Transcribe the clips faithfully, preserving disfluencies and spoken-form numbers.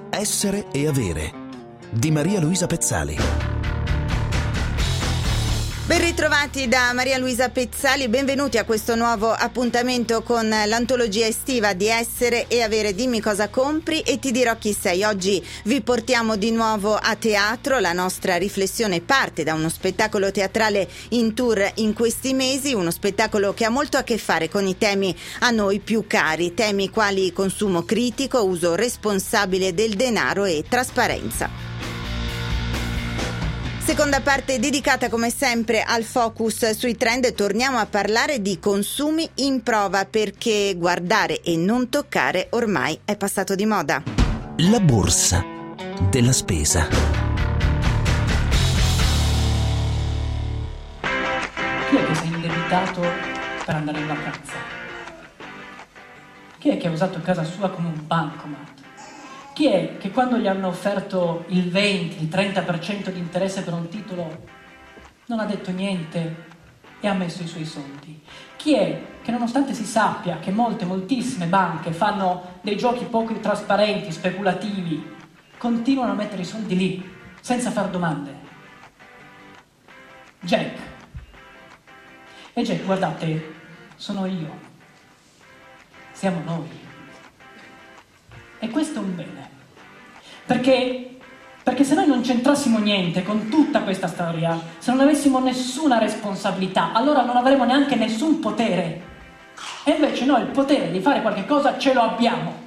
Essere e avere di Maria Luisa Pezzali. Ben ritrovati da Maria Luisa Pezzali, benvenuti a questo nuovo appuntamento con l'antologia estiva di Essere e Avere. Dimmi cosa compri e ti dirò chi sei. Oggi vi portiamo di nuovo a teatro. La nostra riflessione parte da uno spettacolo teatrale in tour in questi mesi, uno spettacolo che ha molto a che fare con i temi a noi più cari, temi quali consumo critico, uso responsabile del denaro e trasparenza. Seconda parte dedicata come sempre al focus sui trend. Torniamo a parlare di consumi in prova perché guardare e non toccare ormai è passato di moda. La borsa della spesa. Chi è che si è indebitato per andare in vacanza? Chi è che ha usato casa sua come un bancomat? Chi è che quando gli hanno offerto il venti, il trenta per cento di interesse per un titolo non ha detto niente e ha messo i suoi soldi? Chi è che nonostante si sappia che molte, moltissime banche fanno dei giochi poco trasparenti, speculativi, continuano a mettere i soldi lì, senza far domande? Jack. E Jack, guardate, sono io. Siamo noi. E questo è un bene. Perché, perché se noi non c'entrassimo niente con tutta questa storia, se non avessimo nessuna responsabilità, allora non avremo neanche nessun potere. E invece noi il potere di fare qualche cosa ce lo abbiamo.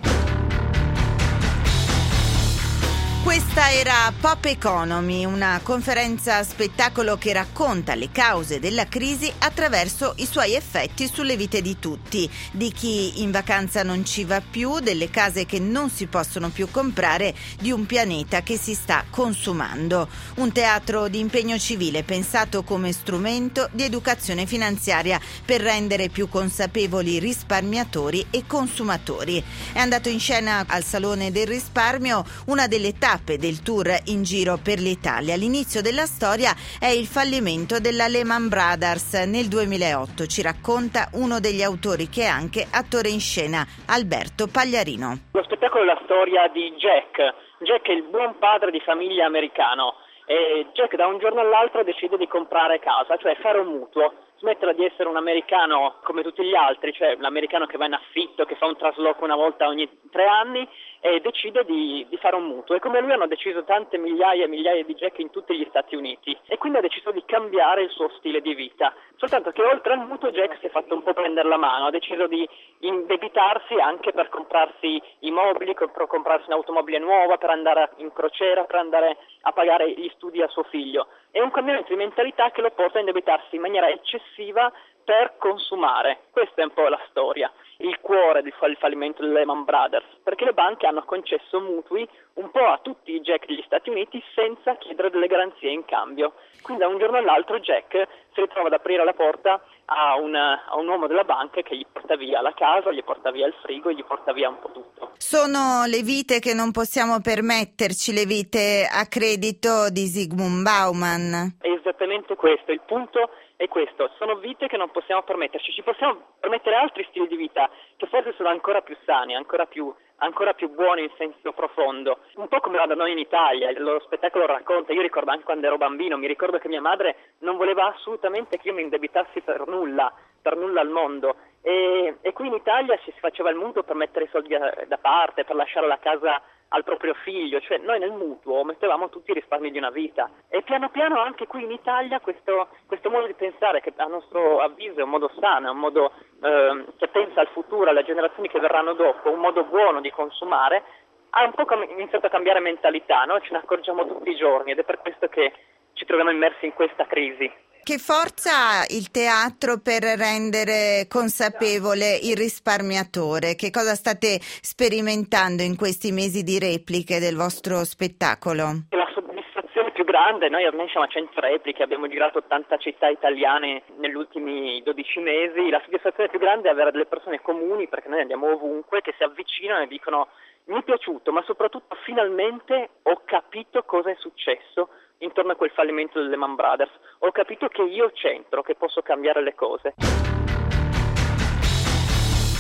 Questa era Pop Economy, una conferenza spettacolo che racconta le cause della crisi attraverso i suoi effetti sulle vite di tutti, di chi in vacanza non ci va più, delle case che non si possono più comprare, di un pianeta che si sta consumando. Un teatro di impegno civile pensato come strumento di educazione finanziaria per rendere più consapevoli risparmiatori e consumatori. È andato in scena al Salone del Risparmio una delle tappe del tour in giro per l'Italia. L'inizio della storia è il fallimento della Lehman Brothers nel duemilaotto, ci racconta uno degli autori che è anche attore in scena, Alberto Pagliarino. Lo spettacolo è la storia di Jack. Jack è il buon padre di famiglia americano e Jack da un giorno all'altro decide di comprare casa, cioè fare un mutuo, smettere di essere un americano come tutti gli altri, cioè l'americano che va in affitto, che fa un trasloco una volta ogni tre anni e decide di, di fare un mutuo. E come lui hanno deciso tante migliaia e migliaia di Jack in tutti gli Stati Uniti e quindi ha deciso di cambiare il suo stile di vita. Soltanto che oltre al mutuo Jack si è fatto un po' prendere la mano, ha deciso di indebitarsi anche per comprarsi i mobili, per comprarsi un'automobile nuova, per andare in crociera, per andare a pagare gli studi a suo figlio. È un cambiamento di mentalità che lo porta a indebitarsi in maniera eccessiva per consumare. Questa è un po' la storia, il cuore del fallimento delle Lehman Brothers, perché le banche hanno concesso mutui un po' a tutti i Jack degli Stati Uniti senza chiedere delle garanzie in cambio. Quindi da un giorno all'altro Jack si ritrova ad aprire la porta a un, a un uomo della banca che gli porta via la casa, gli porta via il frigo, gli porta via un po' tutto. Sono le vite che non possiamo permetterci, le vite a credito di Zygmunt Bauman. È esattamente questo, il punto è questo, sono vite che non possiamo permetterci, ci possiamo permettere altri stili di vita che forse sono ancora più sani, ancora più, ancora più buoni in senso profondo, un po' come va da noi in Italia, lo spettacolo racconta, io ricordo anche quando ero bambino, mi ricordo che mia madre non voleva assolutamente che io mi indebitassi per nulla, per nulla al mondo e, e qui in Italia si faceva il mutuo per mettere i soldi da parte, per lasciare la casa al proprio figlio, cioè noi nel mutuo mettevamo tutti i risparmi di una vita e piano piano anche qui in Italia questo, questo modo di pensare che a nostro avviso è un modo sano, è un modo eh, che pensa al futuro, alle generazioni che verranno dopo, un modo buono di consumare, ha un po' iniziato a cambiare mentalità, no? Ce ne accorgiamo tutti i giorni ed è per questo che ci troviamo immersi in questa crisi. Che forza ha il teatro per rendere consapevole il risparmiatore? Che cosa state sperimentando in questi mesi di repliche del vostro spettacolo? La soddisfazione più grande, noi ormai siamo a cento repliche, abbiamo girato ottanta città italiane negli ultimi dodici mesi, la soddisfazione più grande è avere delle persone comuni, perché noi andiamo ovunque, che si avvicinano e dicono mi è piaciuto, ma soprattutto finalmente ho capito cosa è successo intorno a quel fallimento delle Lehman Brothers. Ho capito che io c'entro, che posso cambiare le cose.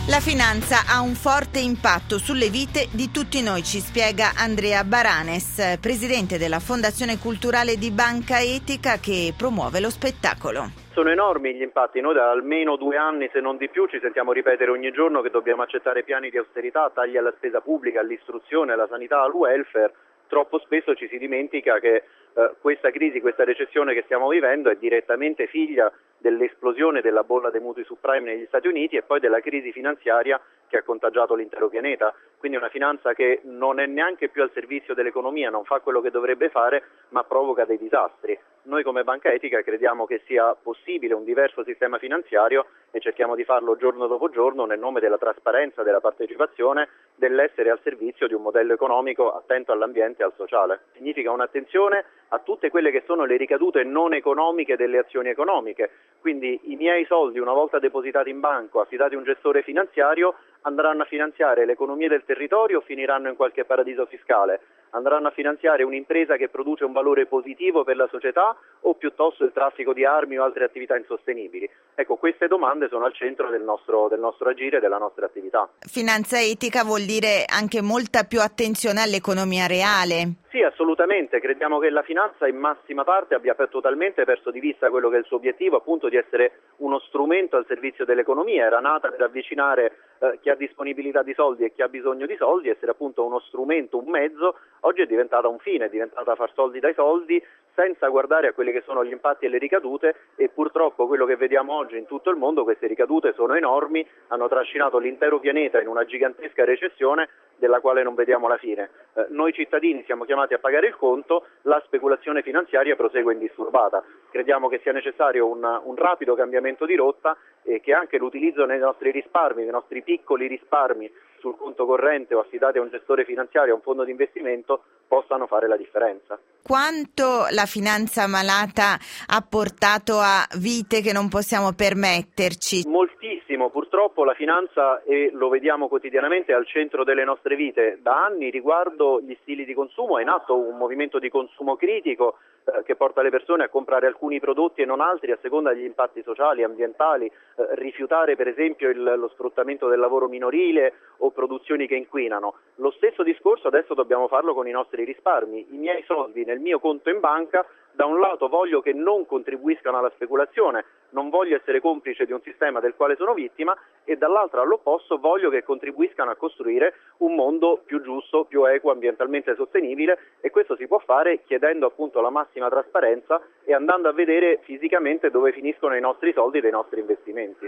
La finanza ha un forte impatto sulle vite di tutti noi, ci spiega Andrea Baranes, presidente della Fondazione Culturale di Banca Etica che promuove lo spettacolo. Sono enormi gli impatti, noi da almeno due anni se non di più ci sentiamo ripetere ogni giorno che dobbiamo accettare piani di austerità, tagli alla spesa pubblica, all'istruzione, alla sanità, al welfare. Troppo spesso ci si dimentica che eh, questa crisi, questa recessione che stiamo vivendo è direttamente figlia dell'esplosione della bolla dei mutui subprime negli Stati Uniti e poi della crisi finanziaria che ha contagiato l'intero pianeta. Quindi una finanza che non è neanche più al servizio dell'economia, non fa quello che dovrebbe fare, ma provoca dei disastri. Noi come Banca Etica crediamo che sia possibile un diverso sistema finanziario e cerchiamo di farlo giorno dopo giorno nel nome della trasparenza, della partecipazione, dell'essere al servizio di un modello economico attento all'ambiente e al sociale. Significa un'attenzione a tutte quelle che sono le ricadute non economiche delle azioni economiche. Quindi i miei soldi, una volta depositati in banco, affidati a un gestore finanziario, andranno a finanziare l'economia del territorio o finiranno in qualche paradiso fiscale? Andranno a finanziare un'impresa che produce un valore positivo per la società o piuttosto il traffico di armi o altre attività insostenibili? Ecco, queste domande sono al centro del nostro, del nostro agire e della nostra attività. Finanza etica vuol dire anche molta più attenzione all'economia reale. Sì, assolutamente. Crediamo che la finanza in massima parte abbia totalmente perso di vista quello che è il suo obiettivo, appunto di essere uno strumento al servizio dell'economia. Era nata per avvicinare eh, chi ha disponibilità di soldi e chi ha bisogno di soldi, essere appunto uno strumento, un mezzo. Oggi è diventata un fine, è diventata far soldi dai soldi senza guardare a quelli che sono gli impatti e le ricadute, e purtroppo quello che vediamo oggi in tutto il mondo, queste ricadute sono enormi, hanno trascinato l'intero pianeta in una gigantesca recessione della quale non vediamo la fine. Eh, noi cittadini siamo chiamati a pagare il conto, la speculazione finanziaria prosegue indisturbata. Crediamo che sia necessario un, un rapido cambiamento di rotta e che anche l'utilizzo nei nostri risparmi, nei nostri piccoli risparmi sul conto corrente o affidati a un gestore finanziario, a un fondo di investimento, possano fare la differenza. Quanto la finanza malata ha portato a vite che non possiamo permetterci? Moltissimo, purtroppo la finanza, e lo vediamo quotidianamente, è al centro delle nostre vite. Da anni riguardo gli stili di consumo è in atto un movimento di consumo critico eh, che porta le persone a comprare alcuni prodotti e non altri a seconda degli impatti sociali, ambientali, eh, rifiutare per esempio il, lo sfruttamento del lavoro minorile o produzioni che inquinano. Lo stesso discorso adesso dobbiamo farlo con i nostri risparmi. I miei soldi nel mio conto in banca, da un lato voglio che non contribuiscano alla speculazione, non voglio essere complice di un sistema del quale sono vittima, e dall'altro all'opposto voglio che contribuiscano a costruire un mondo più giusto, più equo, ambientalmente sostenibile, e questo si può fare chiedendo appunto la massima trasparenza e andando a vedere fisicamente dove finiscono i nostri soldi e dei nostri investimenti.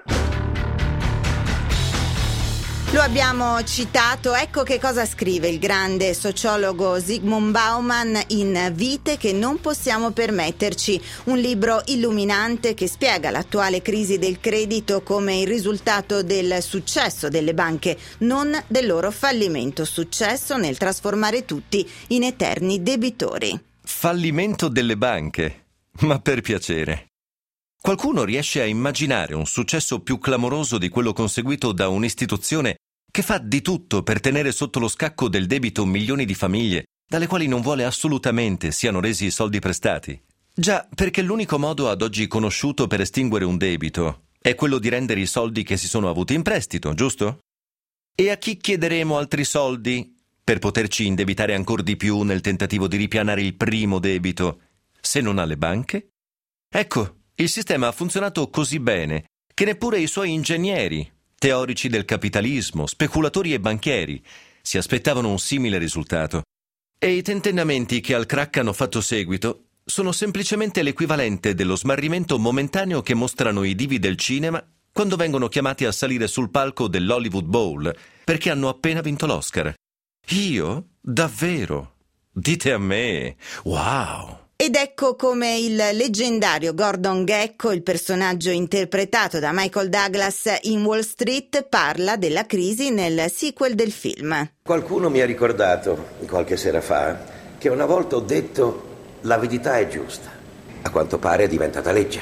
Lo abbiamo citato, ecco che cosa scrive il grande sociologo Zygmunt Bauman in Vite che non possiamo permetterci, un libro illuminante che spiega l'attuale crisi del credito come il risultato del successo delle banche, non del loro fallimento, successo nel trasformare tutti in eterni debitori. Fallimento delle banche? Ma per piacere. Qualcuno riesce a immaginare un successo più clamoroso di quello conseguito da un'istituzione che fa di tutto per tenere sotto lo scacco del debito milioni di famiglie, dalle quali non vuole assolutamente siano resi i soldi prestati? Già, perché l'unico modo ad oggi conosciuto per estinguere un debito è quello di rendere i soldi che si sono avuti in prestito, giusto? E a chi chiederemo altri soldi per poterci indebitare ancora di più nel tentativo di ripianare il primo debito, se non alle banche? Ecco, il sistema ha funzionato così bene che neppure i suoi ingegneri, teorici del capitalismo, speculatori e banchieri, si aspettavano un simile risultato. E i tentennamenti che al crack hanno fatto seguito sono semplicemente l'equivalente dello smarrimento momentaneo che mostrano i divi del cinema quando vengono chiamati a salire sul palco dell'Hollywood Bowl perché hanno appena vinto l'Oscar. Io? Davvero? Dite a me? Wow! Ed ecco come il leggendario Gordon Gekko, il personaggio interpretato da Michael Douglas in Wall Street, parla della crisi nel sequel del film. Qualcuno mi ha ricordato, qualche sera fa, che una volta ho detto l'avidità è giusta. A quanto pare è diventata legge.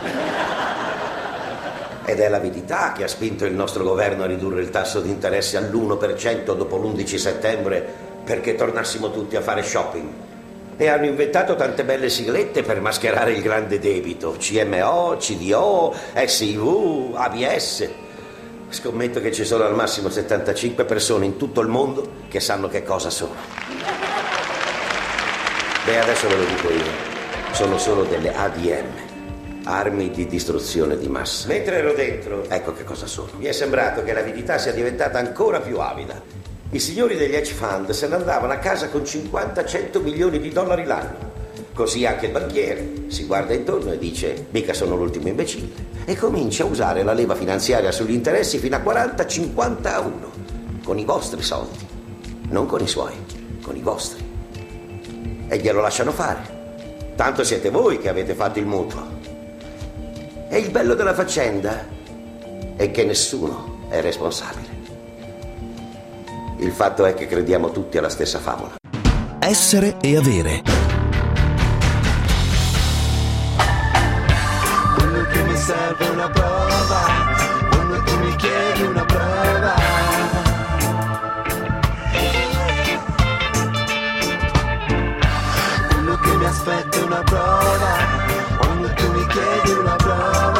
Ed è l'avidità che ha spinto il nostro governo a ridurre il tasso di interesse all'uno per cento dopo l'undici settembre perché tornassimo tutti a fare shopping. E hanno inventato tante belle siglette per mascherare il grande debito, C M O, C D O, S I V, A B S. Scommetto che ci sono al massimo settantacinque persone in tutto il mondo che sanno che cosa sono. Beh, adesso ve lo dico io. Sono solo delle A D M, armi di distruzione di massa. Mentre ero dentro, ecco che cosa sono. Mi è sembrato che l'avidità sia diventata ancora più avida. I signori degli hedge fund se ne andavano a casa con cinquanta cento milioni di dollari l'anno. Così anche il banchiere si guarda intorno e dice: mica sono l'ultimo imbecille, e comincia a usare la leva finanziaria sugli interessi fino a quaranta cinquanta a uno, con i vostri soldi, non con i suoi, con i vostri. E glielo lasciano fare, tanto siete voi che avete fatto il mutuo. E il bello della faccenda è che nessuno è responsabile. Il fatto è che crediamo tutti alla stessa favola. Essere e avere. Quello che mi serve è una prova, quando tu mi chiedi una prova. Quello che mi aspetta è una prova, quando tu mi chiedi una prova.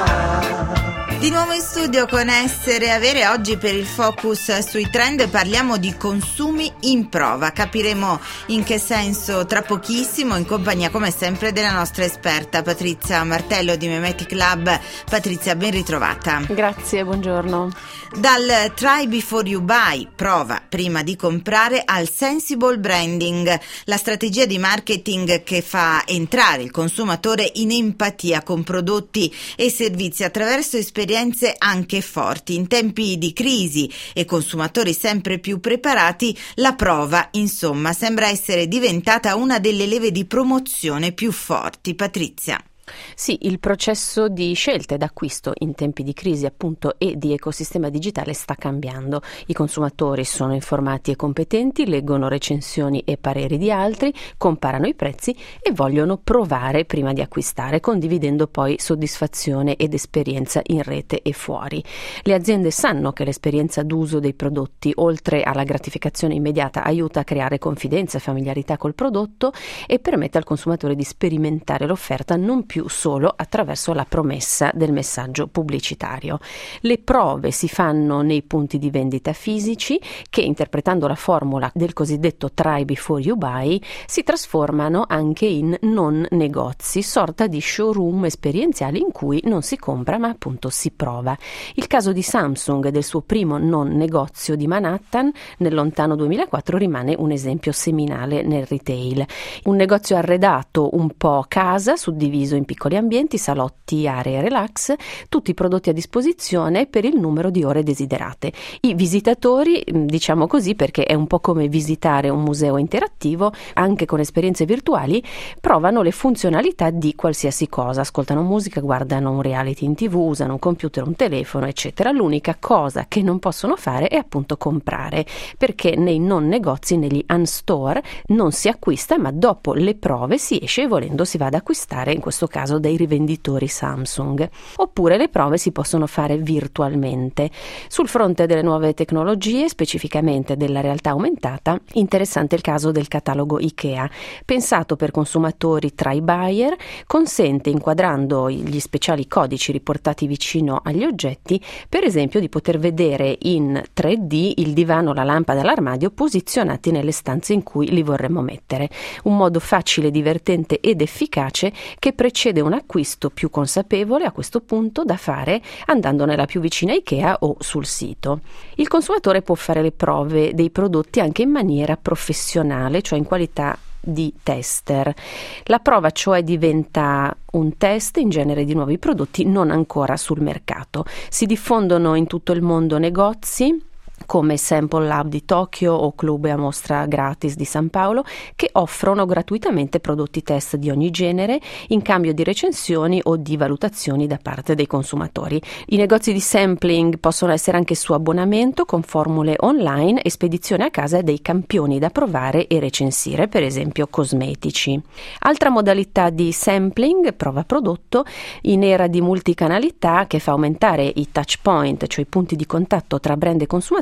Di nuovo in studio con Essere e Avere. Oggi per il focus sui trend parliamo di consumi in prova. Capiremo in che senso tra pochissimo, in compagnia come sempre della nostra esperta Patrizia Martello di Memetic Lab. Patrizia, ben ritrovata. Grazie, buongiorno. Dal try before you buy, prova prima di comprare, al sensible branding, la strategia di marketing che fa entrare il consumatore in empatia con prodotti e servizi attraverso esperienze anche forti. In tempi di crisi e consumatori sempre più preparati, la prova, insomma, sembra essere diventata una delle leve di promozione più forti. Patrizia. Sì, il processo di scelte d'acquisto in tempi di crisi appunto e di ecosistema digitale sta cambiando. I consumatori sono informati e competenti, leggono recensioni e pareri di altri, comparano i prezzi e vogliono provare prima di acquistare, condividendo poi soddisfazione ed esperienza in rete e fuori. Le aziende sanno che l'esperienza d'uso dei prodotti, oltre alla gratificazione immediata, aiuta a creare confidenza e familiarità col prodotto e permette al consumatore di sperimentare l'offerta non più solo attraverso la promessa del messaggio pubblicitario. Le prove si fanno nei punti di vendita fisici che, interpretando la formula del cosiddetto try before you buy, si trasformano anche in non negozi, sorta di showroom esperienziali in cui non si compra ma appunto si prova. Il caso di Samsung e del suo primo non negozio di Manhattan nel lontano duemilaquattro rimane un esempio seminale nel retail. Un negozio arredato un po' casa, suddiviso in piccoli ambienti, salotti, aree relax, tutti i prodotti a disposizione per il numero di ore desiderate. I visitatori, diciamo così perché è un po' come visitare un museo interattivo, anche con esperienze virtuali, provano le funzionalità di qualsiasi cosa, ascoltano musica, guardano un reality in tv, usano un computer, un telefono, eccetera. L'unica cosa che non possono fare è appunto comprare, perché nei non negozi, negli unstore, non si acquista, ma dopo le prove si esce e volendo si va ad acquistare, in questo caso dai rivenditori Samsung. Oppure le prove si possono fare virtualmente. Sul fronte delle nuove tecnologie, specificamente della realtà aumentata, interessante il caso del catalogo IKEA. Pensato per consumatori try buyer, consente, inquadrando gli speciali codici riportati vicino agli oggetti, per esempio di poter vedere in tre D il divano o la lampada all'armadio posizionati nelle stanze in cui li vorremmo mettere. Un modo facile, divertente ed efficace che precede un acquisto più consapevole, a questo punto da fare andando nella più vicina IKEA o sul sito. Il consumatore può fare le prove dei prodotti anche in maniera professionale, cioè in qualità di tester. La prova cioè diventa un test in genere di nuovi prodotti non ancora sul mercato. Si diffondono in tutto il mondo negozi come Sample Lab di Tokyo o Club a mostra gratis di San Paolo, che offrono gratuitamente prodotti test di ogni genere in cambio di recensioni o di valutazioni da parte dei consumatori. I negozi di sampling possono essere anche su abbonamento con formule online e spedizione a casa dei campioni da provare e recensire, per esempio cosmetici. Altra modalità di sampling, prova prodotto, in era di multicanalità che fa aumentare i touch point, cioè i punti di contatto tra brand e consumatori,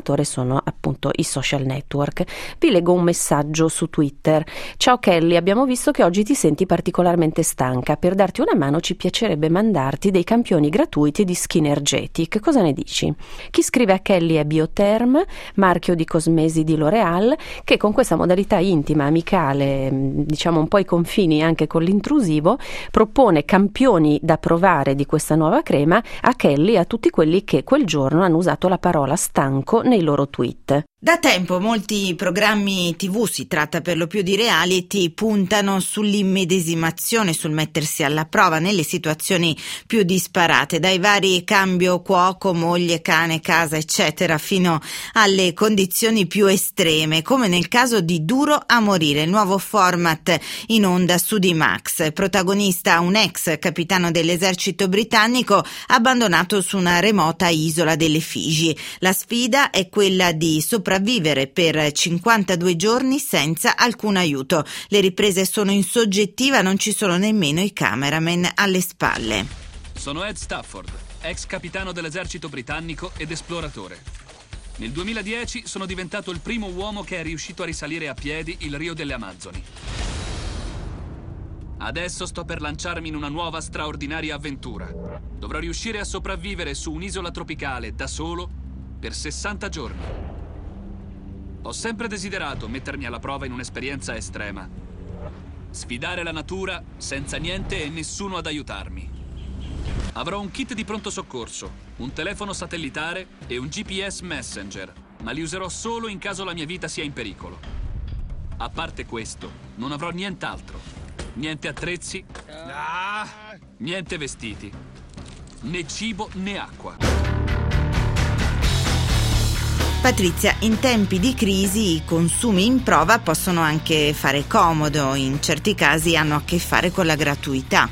consumatore sono appunto i social network. Vi leggo un messaggio su Twitter. Ciao Kelly, abbiamo visto che oggi ti senti particolarmente stanca. Per darti una mano ci piacerebbe mandarti dei campioni gratuiti di Skinergetic. Cosa ne dici? Chi scrive a Kelly è Biotherm, marchio di cosmesi di L'Oreal, che con questa modalità intima, amicale, diciamo un po' ai confini anche con l'intrusivo, propone campioni da provare di questa nuova crema a Kelly e a tutti quelli che quel giorno hanno usato la parola stanco nei loro tweet. Da tempo molti programmi tivù, si tratta per lo più di reality, puntano sull'immedesimazione, sul mettersi alla prova nelle situazioni più disparate, dai vari cambio cuoco, moglie, cane, casa, eccetera, fino alle condizioni più estreme, come nel caso di Duro a morire, il nuovo format in onda su D-Max. Protagonista un ex capitano dell'esercito britannico abbandonato su una remota isola delle Figi. La sfida è quella di sopravvivere vivere per cinquantadue giorni senza alcun aiuto. Le riprese sono in soggettiva, non ci sono nemmeno i cameraman alle spalle. Sono Ed Stafford, ex capitano dell'esercito britannico ed esploratore. Nel duemiladieci sono diventato il primo uomo che è riuscito a risalire a piedi il Rio delle Amazzoni. Adesso sto per lanciarmi in una nuova straordinaria avventura. Dovrò riuscire a sopravvivere su un'isola tropicale da solo per sessanta giorni. Ho sempre desiderato mettermi alla prova in un'esperienza estrema. Sfidare la natura senza niente e nessuno ad aiutarmi. Avrò un kit di pronto soccorso, un telefono satellitare e un G P S Messenger, ma li userò solo in caso la mia vita sia in pericolo. A parte questo, non avrò nient'altro. Niente attrezzi, niente vestiti, né cibo né acqua. Patrizia, in tempi di crisi i consumi in prova possono anche fare comodo, in certi casi hanno a che fare con la gratuità.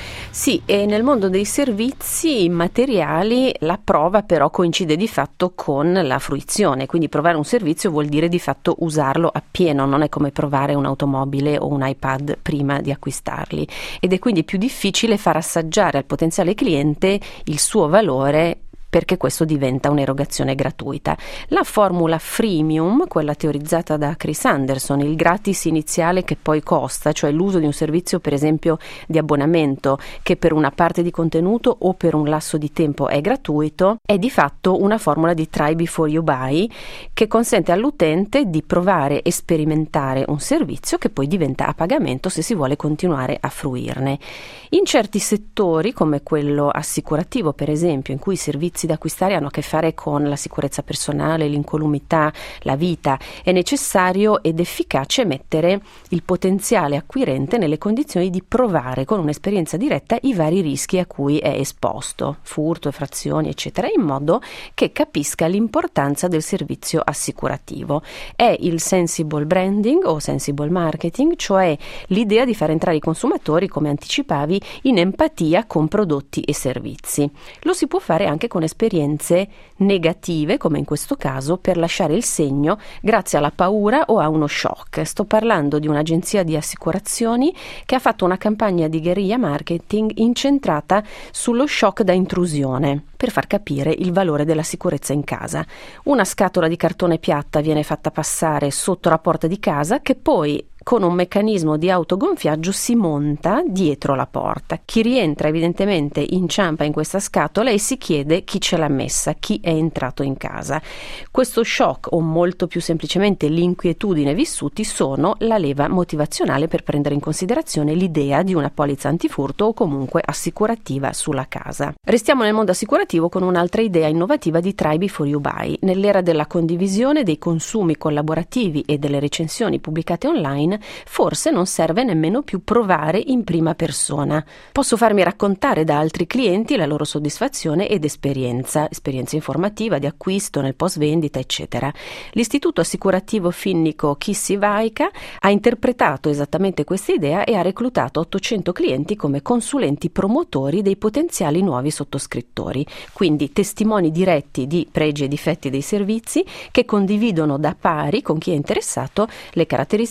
Sì, e nel mondo dei servizi materiali la prova però coincide di fatto con la fruizione, quindi provare un servizio vuol dire di fatto usarlo appieno, non è come provare un'automobile o un iPad prima di acquistarli, ed è quindi più difficile far assaggiare al potenziale cliente il suo valore, perché questo diventa un'erogazione gratuita. La formula freemium, quella teorizzata da Chris Anderson, il gratis iniziale che poi costa, cioè l'uso di un servizio per esempio di abbonamento che per una parte di contenuto o per un lasso di tempo è gratuito, è di fatto una formula di try before you buy che consente all'utente di provare e sperimentare un servizio che poi diventa a pagamento se si vuole continuare a fruirne. In certi settori, come quello assicurativo per esempio, in cui i servizi da acquistare hanno a che fare con la sicurezza personale, l'incolumità, la vita, è necessario ed efficace mettere il potenziale acquirente nelle condizioni di provare con un'esperienza diretta i vari rischi a cui è esposto, furto, effrazioni, eccetera, in modo che capisca l'importanza del servizio assicurativo. È il sensible branding o sensible marketing, cioè l'idea di far entrare i consumatori, come anticipavi, in empatia con prodotti e servizi. Lo si può fare anche con esperienze negative, come in questo caso, per lasciare il segno grazie alla paura o a uno shock. Sto parlando di un'agenzia di assicurazioni che ha fatto una campagna di guerriglia marketing incentrata sullo shock da intrusione, per far capire il valore della sicurezza in casa. Una scatola di cartone piatta viene fatta passare sotto la porta di casa, che poi con un meccanismo di autogonfiaggio si monta dietro la porta. Chi rientra evidentemente inciampa in questa scatola e si chiede chi ce l'ha messa, chi è entrato in casa. Questo shock, o molto più semplicemente l'inquietudine vissuti, sono la leva motivazionale per prendere in considerazione l'idea di una polizza antifurto o comunque assicurativa sulla casa. Restiamo nel mondo assicurativo con un'altra idea innovativa di try before you buy. Nell'era della condivisione, dei consumi collaborativi e delle recensioni pubblicate online, forse non serve nemmeno più provare in prima persona. Posso farmi raccontare da altri clienti la loro soddisfazione ed esperienza, esperienza informativa, di acquisto, nel post vendita, eccetera. L'istituto assicurativo finnico Kissi Vaika ha interpretato esattamente questa idea e ha reclutato ottocento clienti come consulenti promotori dei potenziali nuovi sottoscrittori, quindi testimoni diretti di pregi e difetti dei servizi che condividono da pari con chi è interessato le caratteristiche e i vantaggi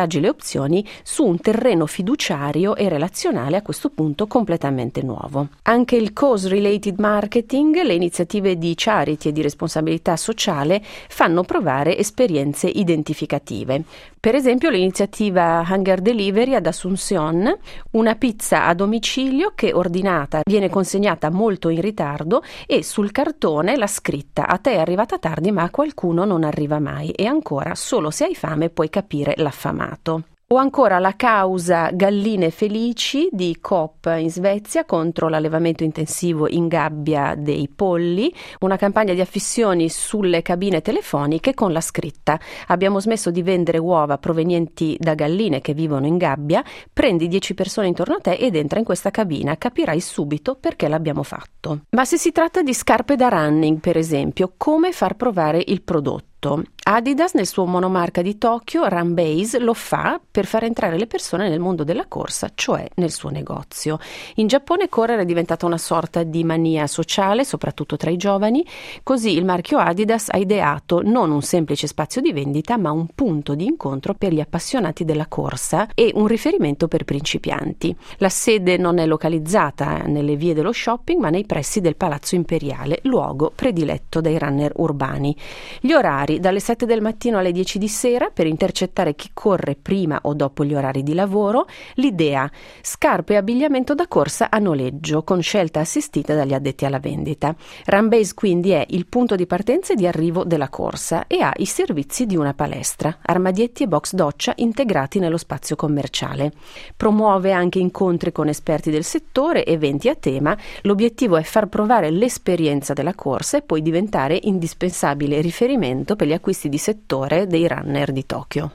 vantaggi e le opzioni su un terreno fiduciario e relazionale a questo punto completamente nuovo. Anche il cause-related marketing, le iniziative di charity e di responsabilità sociale fanno provare esperienze identificative. Per esempio l'iniziativa Hunger Delivery ad Asunción, una pizza a domicilio che ordinata viene consegnata molto in ritardo e sul cartone la scritta "a te è arrivata tardi ma a qualcuno non arriva mai" e ancora "solo se hai fame puoi capire l'affamato". O ancora la causa Galline Felici di Coop in Svezia contro l'allevamento intensivo in gabbia dei polli, una campagna di affissioni sulle cabine telefoniche con la scritta "abbiamo smesso di vendere uova provenienti da galline che vivono in gabbia, prendi dieci persone intorno a te ed entra in questa cabina, capirai subito perché l'abbiamo fatto". Ma se si tratta di scarpe da running, per esempio, come far provare il prodotto? Adidas nel suo monomarca di Tokyo, Runbase, lo fa per far entrare le persone nel mondo della corsa, cioè nel suo negozio. In Giappone correre è diventata una sorta di mania sociale, soprattutto tra i giovani, così il marchio Adidas ha ideato non un semplice spazio di vendita, ma un punto di incontro per gli appassionati della corsa e un riferimento per principianti. La sede non è localizzata nelle vie dello shopping, ma nei pressi del Palazzo Imperiale, luogo prediletto dai runner urbani. Gli orari dalle sette del mattino alle dieci di sera per intercettare chi corre prima o dopo gli orari di lavoro. L'idea: scarpe e abbigliamento da corsa a noleggio con scelta assistita dagli addetti alla vendita. Runbase quindi è il punto di partenza e di arrivo della corsa e ha i servizi di una palestra, armadietti e box doccia integrati nello spazio commerciale. Promuove anche incontri con esperti del settore, eventi a tema. L'obiettivo è far provare l'esperienza della corsa e poi diventare indispensabile riferimento per gli acquisti di settore dei runner di Tokyo.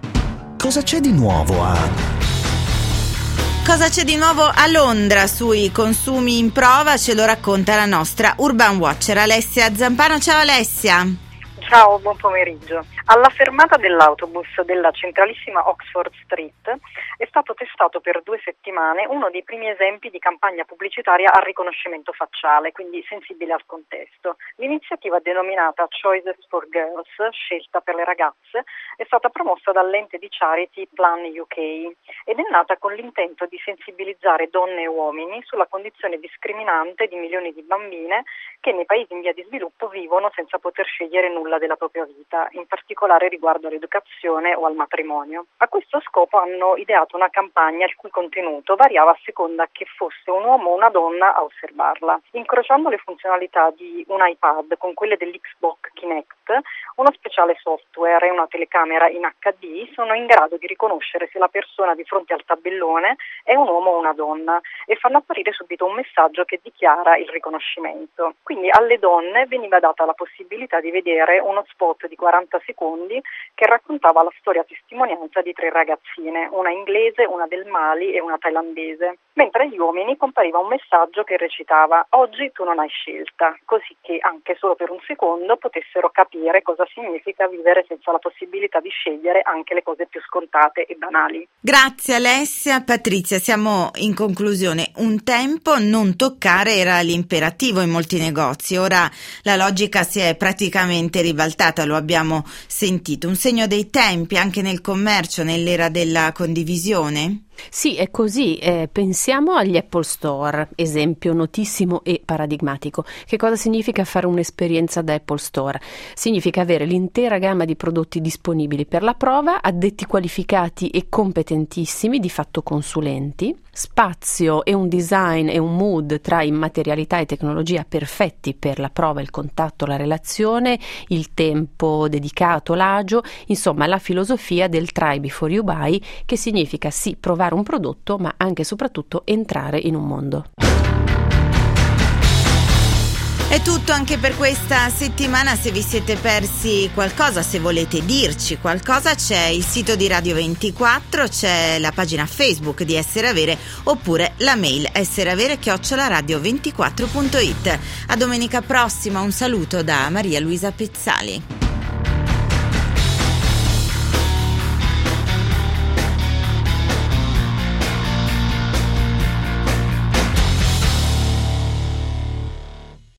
Cosa c'è di nuovo a... Cosa c'è di nuovo a Londra sui consumi in prova? Ce lo racconta la nostra Urban Watcher Alessia Zampano. Ciao Alessia! Ciao, buon pomeriggio. Alla fermata dell'autobus della centralissima Oxford Street è stato testato per due settimane uno dei primi esempi di campagna pubblicitaria a riconoscimento facciale, quindi sensibile al contesto. L'iniziativa denominata Choices for Girls, scelta per le ragazze, è stata promossa dall'ente di charity Plan U K ed è nata con l'intento di sensibilizzare donne e uomini sulla condizione discriminante di milioni di bambine che nei paesi in via di sviluppo vivono senza poter scegliere nulla della propria vita, in particolare riguardo all'educazione o al matrimonio. A questo scopo hanno ideato una campagna il cui contenuto variava a seconda che fosse un uomo o una donna a osservarla. Incrociando le funzionalità di un iPad con quelle dell'Xbox Kinect, uno speciale software e una telecamera in acca di sono in grado di riconoscere se la persona di fronte al tabellone è un uomo o una donna e fanno apparire subito un messaggio che dichiara il riconoscimento. Quindi alle donne veniva data la possibilità di vedere uno spot di quaranta secondi che raccontava la storia testimonianza di tre ragazzine, una inglese, una del Mali e una thailandese, mentre agli uomini compariva un messaggio che recitava "Oggi tu non hai scelta", così che anche solo per un secondo potessero capire cosa significa vivere senza la possibilità di scegliere anche le cose più scontate e banali. Grazie Alessia. Patrizia, siamo in conclusione. Un tempo non toccare era l'imperativo in molti negozi, ora la logica si è praticamente ribaltata, lo abbiamo sentito. Un segno dei tempi anche nel commercio, nell'era della condivisione? Sì, è così. Eh, pensiamo agli Apple Store, esempio notissimo e paradigmatico. Che cosa significa fare un'esperienza da Apple Store? Significa avere l'intera gamma di prodotti disponibili per la prova, addetti qualificati e competentissimi, di fatto consulenti, spazio e un design e un mood tra immaterialità e tecnologia perfetti per la prova, il contatto, la relazione, il tempo dedicato, l'agio, insomma la filosofia del try before you buy, che significa sì provare un prodotto ma anche e soprattutto entrare in un mondo. È tutto anche per questa settimana. Se vi siete persi qualcosa, se volete dirci qualcosa, c'è il sito di Radio ventiquattro, c'è la pagina Facebook di Essere Avere oppure la mail essereavere chiocciola radio ventiquattro punto it. A domenica prossima, un saluto da Maria Luisa Pezzali.